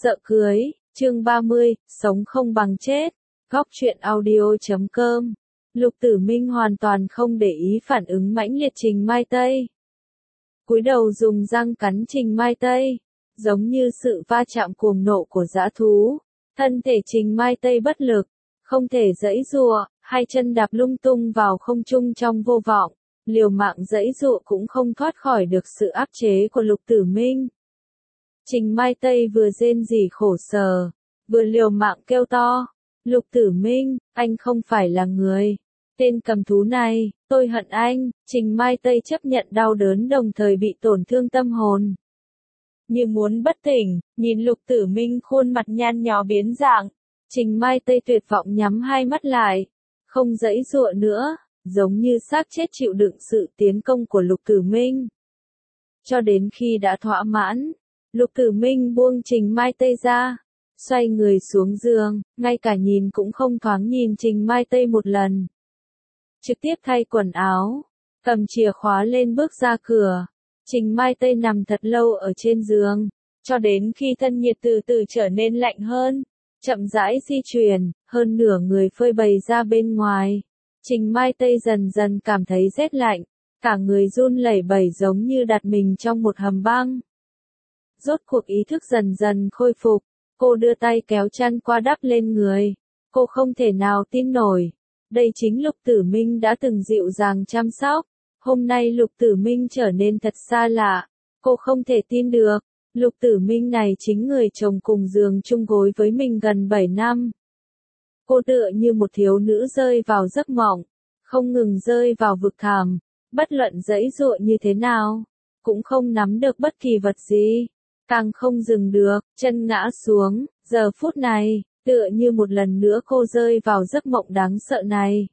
Sợ cưới, chương 30, sống không bằng chết. Góc truyện audio.com. Lục Tử Minh hoàn toàn không để ý phản ứng mãnh liệt Trình Mai Tây. Cúi đầu dùng răng cắn Trình Mai Tây, giống như sự va chạm cuồng nộ của dã thú. Thân thể Trình Mai Tây bất lực, không thể giãy giụa, hai chân đạp lung tung vào không trung trong vô vọng, liều mạng giãy giụa cũng không thoát khỏi được sự áp chế của Lục Tử Minh. Trình Mai Tây vừa rên rỉ khổ sở, vừa liều mạng kêu to, Lục Tử Minh, anh không phải là người. Tên cầm thú này, tôi hận anh. Trình Mai Tây chấp nhận đau đớn đồng thời bị tổn thương tâm hồn. Như muốn bất tỉnh, nhìn Lục Tử Minh khuôn mặt nhăn nhó biến dạng. Trình Mai Tây tuyệt vọng nhắm hai mắt lại, không giãy giụa nữa, giống như xác chết chịu đựng sự tiến công của Lục Tử Minh. Cho đến khi đã thỏa mãn, Lục Tử Minh buông Trình Mai Tây ra, xoay người xuống giường, ngay cả nhìn cũng không thoáng nhìn Trình Mai Tây một lần. Trực tiếp thay quần áo, cầm chìa khóa lên bước ra cửa. Trình Mai Tây nằm thật lâu ở trên giường, cho đến khi thân nhiệt từ từ trở nên lạnh hơn, chậm rãi di chuyển, hơn nửa người phơi bày ra bên ngoài. Trình Mai Tây dần dần cảm thấy rét lạnh, cả người run lẩy bẩy giống như đặt mình trong một hầm băng. Rốt cuộc ý thức dần dần khôi phục, cô đưa tay kéo chăn qua đắp lên người. Cô không thể nào tin nổi, đây chính Lục Tử Minh đã từng dịu dàng chăm sóc. Hôm nay Lục Tử Minh trở nên thật xa lạ, cô không thể tin được. Lục Tử Minh này chính người chồng cùng giường chung gối với mình gần 7 năm. Cô tựa như một thiếu nữ rơi vào giấc mộng, không ngừng rơi vào vực thẳm, bất luận giãy giụa như thế nào, cũng không nắm được bất kỳ vật gì, càng không dừng được, chân ngã xuống. Giờ phút này, tựa như một lần nữa cô rơi vào giấc mộng đáng sợ này.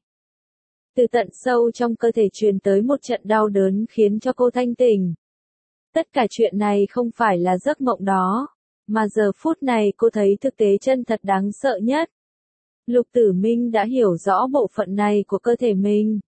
Từ tận sâu trong cơ thể truyền tới một trận đau đớn khiến cho cô thanh tỉnh. Tất cả chuyện này không phải là giấc mộng đó, mà giờ phút này cô thấy thực tế chân thật đáng sợ nhất. Lục Tử Minh đã hiểu rõ bộ phận này của cơ thể mình.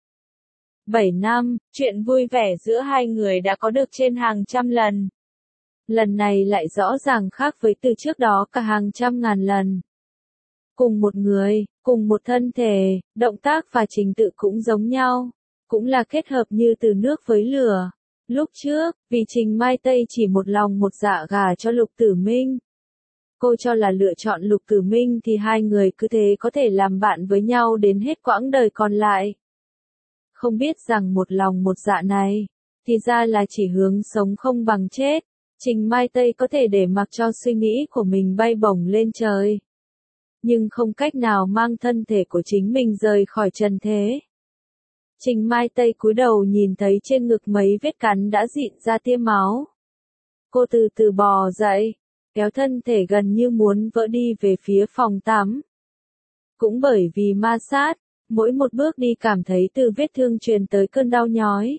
7 năm, chuyện vui vẻ giữa hai người đã có được trên hàng trăm lần. Lần này lại rõ ràng khác với từ trước đó cả hàng trăm ngàn lần. Cùng một người, cùng một thân thể, động tác và trình tự cũng giống nhau, cũng là kết hợp như từ nước với lửa. Lúc trước, vì Trình Mai Tây chỉ một lòng một dạ gả cho Lục Tử Minh. Cô cho là lựa chọn Lục Tử Minh thì hai người cứ thế có thể làm bạn với nhau đến hết quãng đời còn lại. Không biết rằng một lòng một dạ này, thì ra là chỉ hướng sống không bằng chết. Trình Mai Tây có thể để mặc cho suy nghĩ của mình bay bổng lên trời, nhưng không cách nào mang thân thể của chính mình rời khỏi trần thế. Trình Mai Tây cúi đầu nhìn thấy trên ngực mấy vết cắn đã rịn ra tia máu. Cô từ từ bò dậy, kéo thân thể gần như muốn vỡ đi về phía phòng tắm. Cũng bởi vì ma sát, mỗi một bước đi cảm thấy từ vết thương truyền tới cơn đau nhói.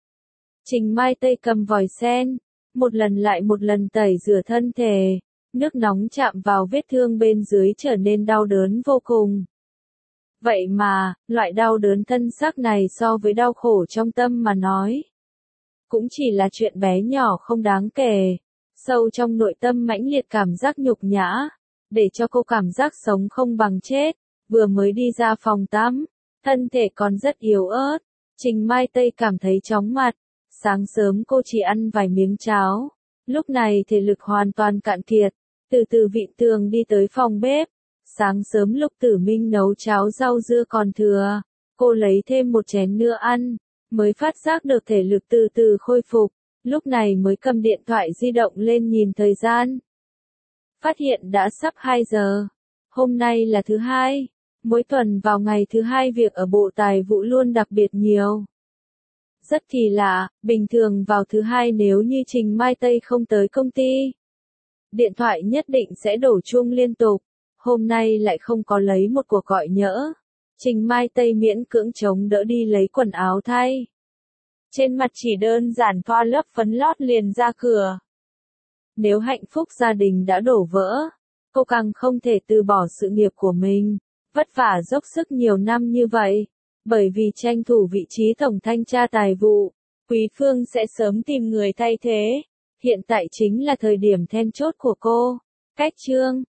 Trình Mai Tây cầm vòi sen, một lần lại một lần tẩy rửa thân thể, nước nóng chạm vào vết thương bên dưới trở nên đau đớn vô cùng. Vậy mà, loại đau đớn thân xác này so với đau khổ trong tâm mà nói, cũng chỉ là chuyện bé nhỏ không đáng kể. Sâu trong nội tâm mãnh liệt cảm giác nhục nhã, để cho cô cảm giác sống không bằng chết. Vừa mới đi ra phòng tắm, thân thể còn rất yếu ớt, Trình Mai Tây cảm thấy chóng mặt. Sáng sớm cô chỉ ăn vài miếng cháo, lúc này thể lực hoàn toàn cạn kiệt, từ từ vịn tường đi tới phòng bếp. Sáng sớm Lục Tử Minh nấu cháo rau dưa còn thừa, cô lấy thêm một chén nữa ăn, mới phát giác được thể lực từ từ khôi phục, lúc này mới cầm điện thoại di động lên nhìn thời gian. Phát hiện đã sắp 2 giờ, hôm nay là thứ hai, mỗi tuần vào ngày thứ hai việc ở Bộ Tài vụ luôn đặc biệt nhiều. Rất kỳ lạ, bình thường vào thứ hai nếu như Trình Mai Tây không tới công ty, điện thoại nhất định sẽ đổ chuông liên tục. Hôm nay lại không có lấy một cuộc gọi nhỡ. Trình Mai Tây miễn cưỡng chống đỡ đi lấy quần áo thay. Trên mặt chỉ đơn giản thoa lớp phấn lót liền ra cửa. Nếu hạnh phúc gia đình đã đổ vỡ, cô càng không thể từ bỏ sự nghiệp của mình, vất vả dốc sức nhiều năm như vậy. Bởi vì tranh thủ vị trí tổng thanh tra tài vụ, Quý Phương sẽ sớm tìm người thay thế. Hiện tại chính là thời điểm then chốt của cô. Cách chương